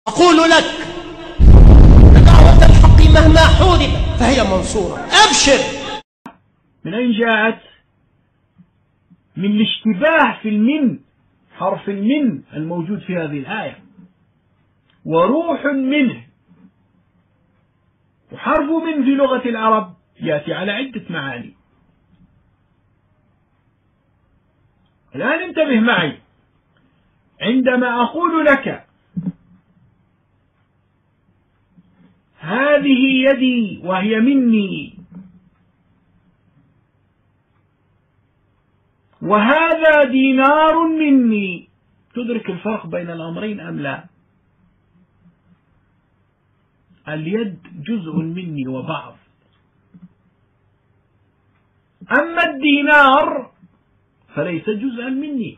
أقول لك دعوة الحق مهما حوربت فهي منصورة. أبشر. من أين جاءت؟ من الاشتباه في المن، حرف المن الموجود في هذه الآية. وروح منه، وحرف من في لغة العرب يأتي على عدة معاني. الآن انتبه معي، عندما أقول لك هذه يدي وهي مني، وهذا دينار مني، تدرك الفرق بين الأمرين أم لا؟ اليد جزء مني وبعض، أما الدينار فليس جزءا مني.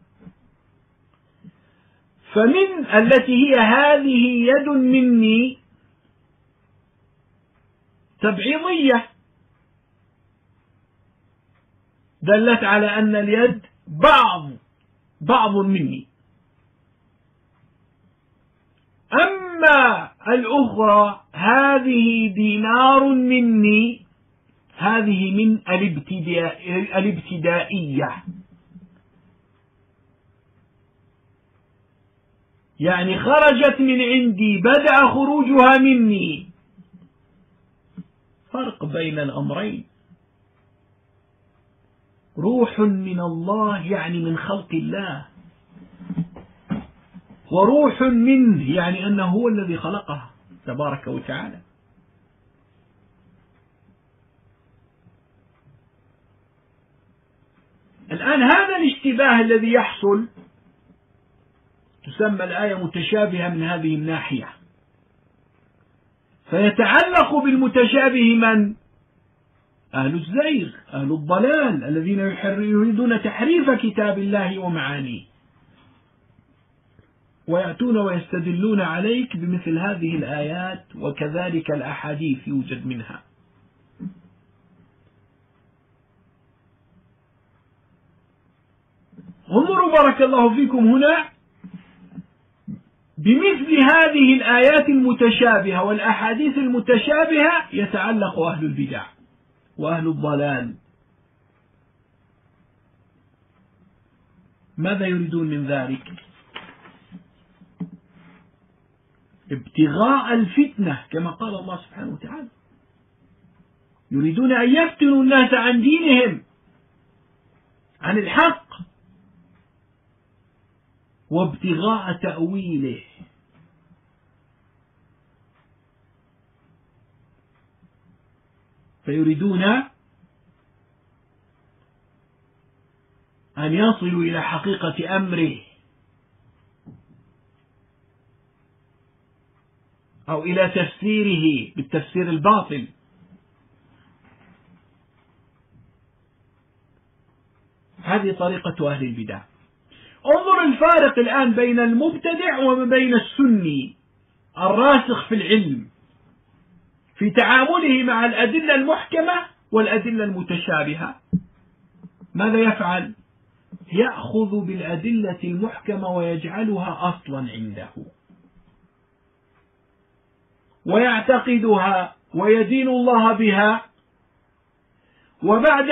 فمن التي هي هذه يد مني تبعيضية، دلت على أن اليد بعض مني. أما الأخرى هذه دينار مني، هذه من الابتدائية، يعني خرجت من عندي، بدأ خروجها مني. فرق بين الأمرين. روح من الله يعني من خلق الله، وروح منه يعني أنه هو الذي خلقها تبارك وتعالى. الآن هذا الاشتباه الذي يحصل تسمى الآية متشابهة من هذه الناحية. فيتعلق بالمتشابه من؟ أهل الزيغ، أهل الضلال، الذين يريدون تحريف كتاب الله ومعانيه، ويأتون ويستدلون عليك بمثل هذه الآيات، وكذلك الأحاديث يوجد منها. انظروا بارك الله فيكم هنا، بمثل هذه الآيات المتشابهة والأحاديث المتشابهة يتعلق أهل البدع وأهل الضلال. ماذا يريدون من ذلك؟ ابتغاء الفتنة، كما قال الله سبحانه وتعالى، يريدون أن يفتنوا الناس عن دينهم، عن الحق، وابتغاء تأويله. فيريدون أن يصلوا إلى حقيقة أمره، أو إلى تفسيره بالتفسير الباطل. هذه طريقة أهل البدع. انظر الفارق الآن بين المبتدع وبين السني الراسخ في العلم في تعامله مع الأدلة المحكمة والأدلة المتشابهة. ماذا يفعل؟ يأخذ بالأدلة المحكمة ويجعلها أصلا عنده، ويعتقدها ويدين الله بها، وبعد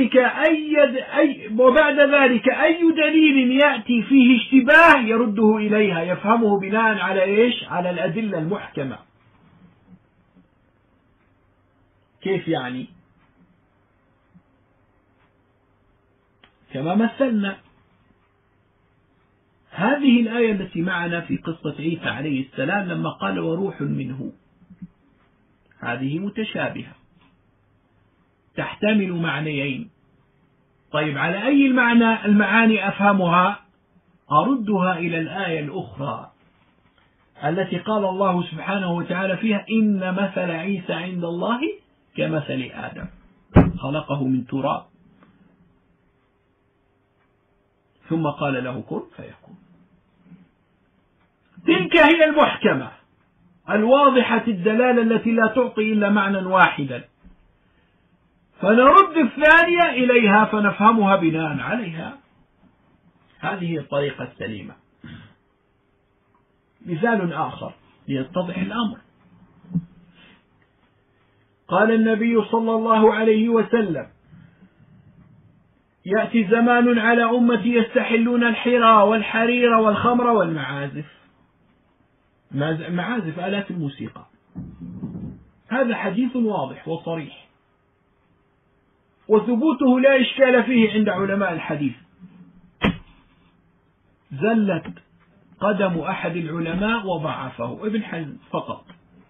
ذلك أي دليل يأتي فيه اشتباه يرده إليها، يفهمه بناء على إيش؟ على الأدلة المحكمة. كيف يعني؟ كما مثلنا هذه الآية التي معنا في قصة عيسى عليه السلام لما قال وروح منه، هذه متشابهة تحتمل معنيين. طيب على أي المعاني أفهمها؟ أردها إلى الآية الأخرى التي قال الله سبحانه وتعالى فيها إن مثل عيسى عند الله كمثل آدم خلقه من تراب ثم قال له كن فيكون. تلك هي المحكمة الواضحة الدلالة التي لا تعطي إلا معنى واحدا، فنرد الثانية إليها فنفهمها بناء عليها. هذه الطريقة السليمة. مثال آخر ليتضح الأمر. قال النبي صلى الله عليه وسلم: يأتي زمان على أمتي يستحلون الحرى والحرير والخمر والمعازف. معازف آلات الموسيقى. هذا حديث واضح وصريح، وثبوته لا إشكال فيه عند علماء الحديث. زلت قدم أحد العلماء وضعفه ابن حزم فقط.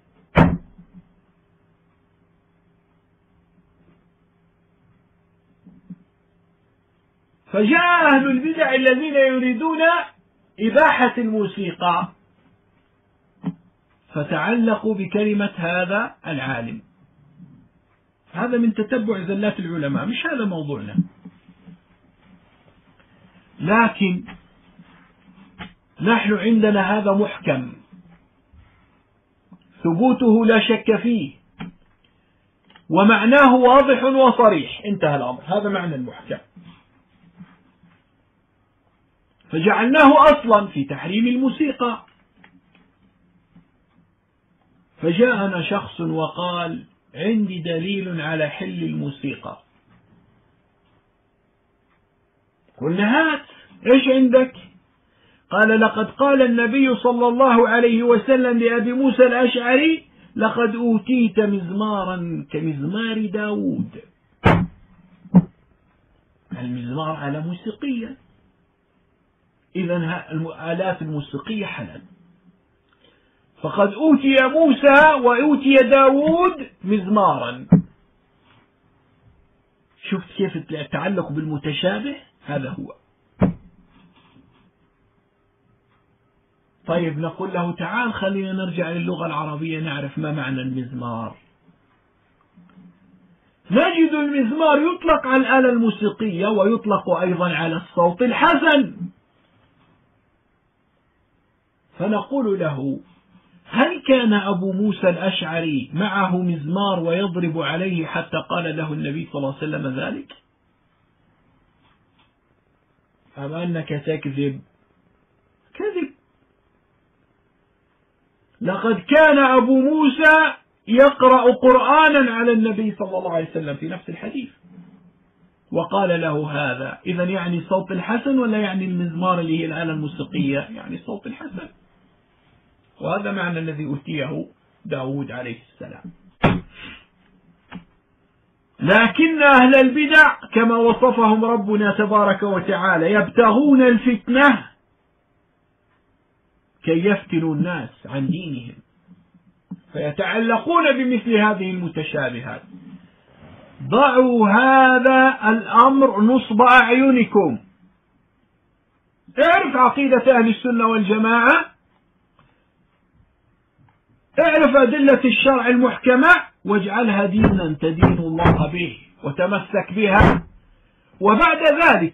فجاء أهل البدع الذين يريدون إباحة الموسيقى فتعلقوا بكلمة هذا العالم. هذا من تتبع زلات العلماء، مش هذا موضوعنا. لكن نحن عندنا هذا محكم ثبوته لا شك فيه ومعناه واضح وصريح، انتهى الأمر. هذا معنى المحكم، فجعلناه أصلا في تحريم الموسيقى. فجاءنا شخص وقال: عندي دليل على حل الموسيقى. قلنا: هات، ايش عندك؟ قال: لقد قال النبي صلى الله عليه وسلم لأبي موسى الأشعري: لقد أوتيت مزمارا كمزمار داود. المزمار آلة موسيقية، إذن الآلات الموسيقية حلال. فقد أوتي موسى وأوتي داود مزمارا. شفت كيف التعلق بالمتشابه؟ هذا هو. طيب نقول له: تعال خلينا نرجع للغة العربية نعرف ما معنى المزمار. نجد المزمار يطلق على الآلة الموسيقية ويطلق أيضا على الصوت الحسن. فنقول له: هل كان أبو موسى الأشعري معه مزمار ويضرب عليه حتى قال له النبي صلى الله عليه وسلم ذلك؟ أم أنك تكذب؟ كذب. لقد كان أبو موسى يقرأ قرآنا على النبي صلى الله عليه وسلم في نفس الحديث وقال له هذا. إذن يعني الصوت الحسن ولا يعني المزمار اللي هي الآلة الموسيقية؟ يعني الصوت الحسن. وهذا معنى الذي أوتيه داود عليه السلام. لكن أهل البدع كما وصفهم ربنا تبارك وتعالى يبتغون الفتنة كي يفتنوا الناس عن دينهم، فيتعلقون بمثل هذه المتشابهات. ضعوا هذا الأمر نصب أعينكم. اعرف عقيدة أهل السنة والجماعة، اعرف أدلة الشرع المحكمة واجعلها دينا تدين الله به وتمسك بها. وبعد ذلك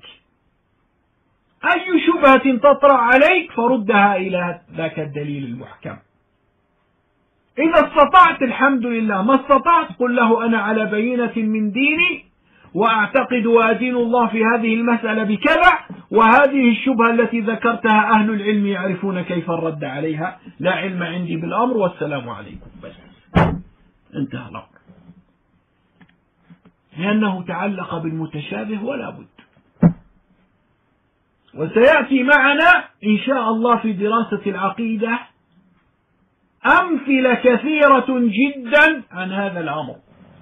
أي شبهة تطرأ عليك فردها إلى ذاك الدليل المحكم. إذا استطعت الحمد لله، ما استطعت قل له: أنا على بينة من ديني وأعتقد وأدين الله في هذه المسألة بكذا، وهذه الشبهة التي ذكرتها أهل العلم يعرفون كيف الرد عليها، لا علم عندي بالأمر والسلام عليكم. بس انتهى الأمر، لأنه تعلق بالمتشابه ولا بد. وسيأتي معنا إن شاء الله في دراسة العقيدة أمثلة كثيرة جدا عن هذا الأمر.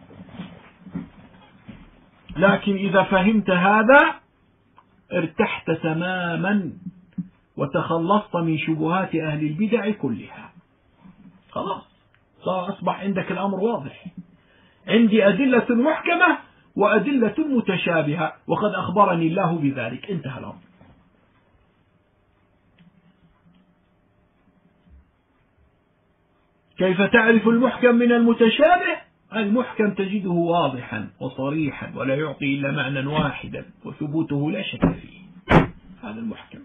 لكن إذا فهمت هذا ارتحت تماما وتخلصت من شبهات أهل البدع كلها. خلاص أصبح عندك الأمر واضح. عندي أدلة محكمة وأدلة متشابهة وقد أخبرني الله بذلك، انتهى الأمر. كيف تعرف المحكم من المتشابه؟ المحكم تجده واضحا وصريحا ولا يعطي إلا معنى واحدا وثبوته لا شك فيه. هذا المحكم.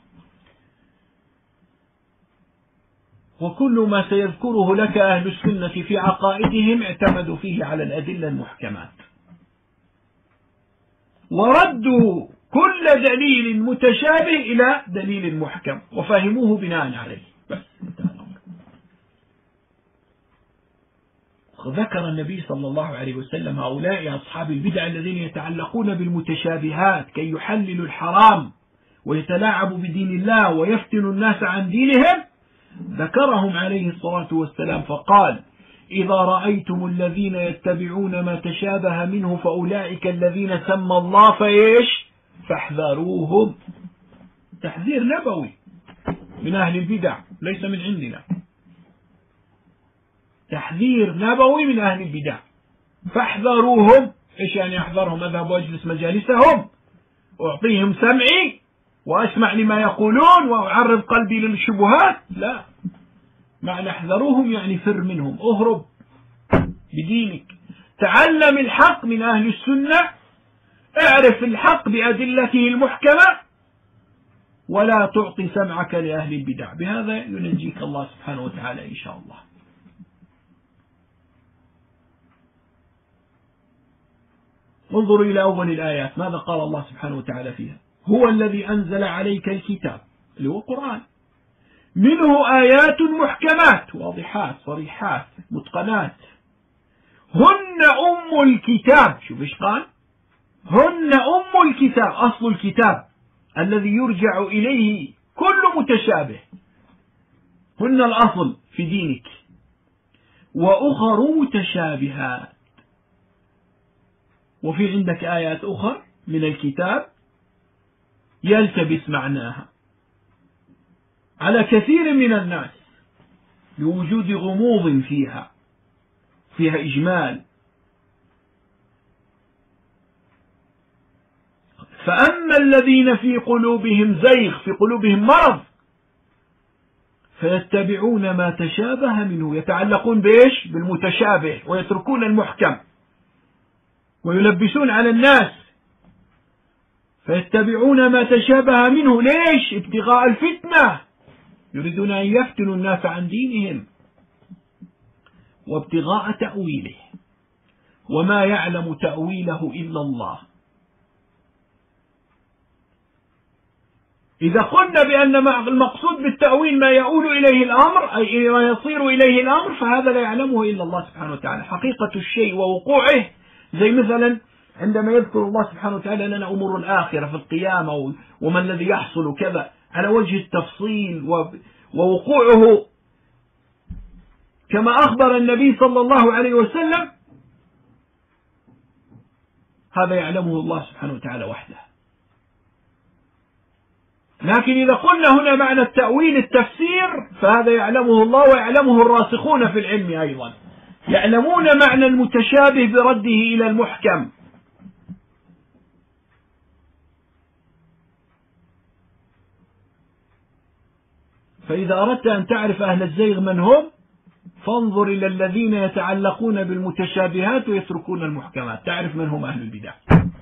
وكل ما سيذكره لك أهل السنة في عقائدهم اعتمدوا فيه على الأدلة المحكمات، وردوا كل دليل متشابه إلى دليل محكم وفهموه بناء عليه. بس انتهى الأمر. ذكر النبي صلى الله عليه وسلم هؤلاء أصحاب البدع الذين يتعلقون بالمتشابهات كي يحللوا الحرام ويتلاعبوا بدين الله ويفتنوا الناس عن دينهم، ذكرهم عليه الصلاة والسلام فقال: إذا رأيتم الذين يتبعون ما تشابه منه فأولئك الذين سمى الله فاحذروهم. تحذير نبوي من أهل البدع، ليس من عندنا. تحذير نبوي من أهل البدع، فاحذروهم. إيش يعني أحذرهم؟ أذهب وأجلس مجالسهم وأعطيهم سمعي وأسمع لما يقولون وأعرض قلبي للشبهات؟ لا، معنى احذروهم يعني فر منهم، اهرب بدينك، تعلم الحق من أهل السنة، اعرف الحق بأدلته المحكمة، ولا تعطي سمعك لأهل البدع. بهذا ينجيك الله سبحانه وتعالى إن شاء الله. انظروا إلى أول الآيات، ماذا قال الله سبحانه وتعالى فيها؟ هو الذي أنزل عليك الكتاب، اللي هو القرآن، منه آيات محكمات واضحات صريحات متقنات، هن أم الكتاب. شوف إيش قال؟ هن أم الكتاب، أصل الكتاب الذي يرجع إليه كل متشابه، هن الأصل في دينك. وأخر متشابهات، وفي عندك آيات أخرى من الكتاب يلتبس معناها على كثير من الناس لوجود غموض فيها إجمال. فأما الذين في قلوبهم زيغ، في قلوبهم مرض، فيتبعون ما تشابه منه، يتعلقون بإيش؟ بالمتشابه ويتركون المحكم ويلبسون على الناس. فيتبعون ما تشابه منه، ليش؟ ابتغاء الفتنة، يريدون أن يفتنوا الناس عن دينهم، وابتغاء تأويله، وما يعلم تأويله إلا الله. إذا قلنا بأن المقصود بالتأويل ما يؤول إليه الأمر، أي ما يصير إليه الأمر، فهذا لا يعلمه إلا الله سبحانه وتعالى. حقيقة الشيء ووقوعه، زي مثلا عندما يذكر الله سبحانه وتعالى لنا أمور الآخرة في القيامة وما الذي يحصل كذا على وجه التفصيل ووقوعه كما أخبر النبي صلى الله عليه وسلم، هذا يعلمه الله سبحانه وتعالى وحده. لكن إذا قلنا هنا معنى التأويل التفسير، فهذا يعلمه الله ويعلمه الراسخون في العلم أيضا، يعلمون معنى المتشابه برده إلى المحكم. فإذا أردت أن تعرف أهل الزيغ من هم، فانظر إلى الذين يتعلقون بالمتشابهات ويتركون المحكمات، تعرف من هم أهل البدع.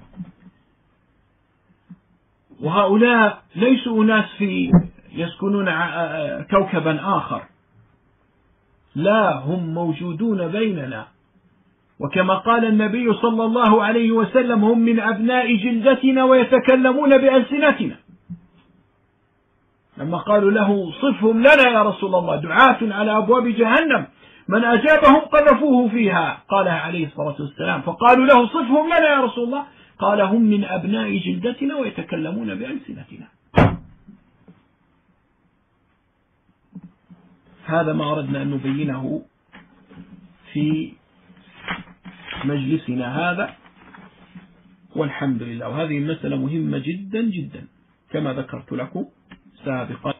وهؤلاء ليسوا أناس يسكنون كوكبا آخر، لا، هم موجودون بيننا. وكما قال النبي صلى الله عليه وسلم: هم من أبناء جلدتنا ويتكلمون بألسنتنا. لما قالوا له: صفهم لنا يا رسول الله، دعاة على أبواب جهنم من أجابهم قذفوه فيها، قالها عليه الصلاة والسلام. فقالوا له: صفهم لنا يا رسول الله، قال: هم من أبناء جلدتنا ويتكلمون بألسنتنا. هذا ما أردنا أن نبينه في مجلسنا هذا، والحمد لله. وهذه المسألة مهمة جدا جدا كما ذكرت لكم سابقا.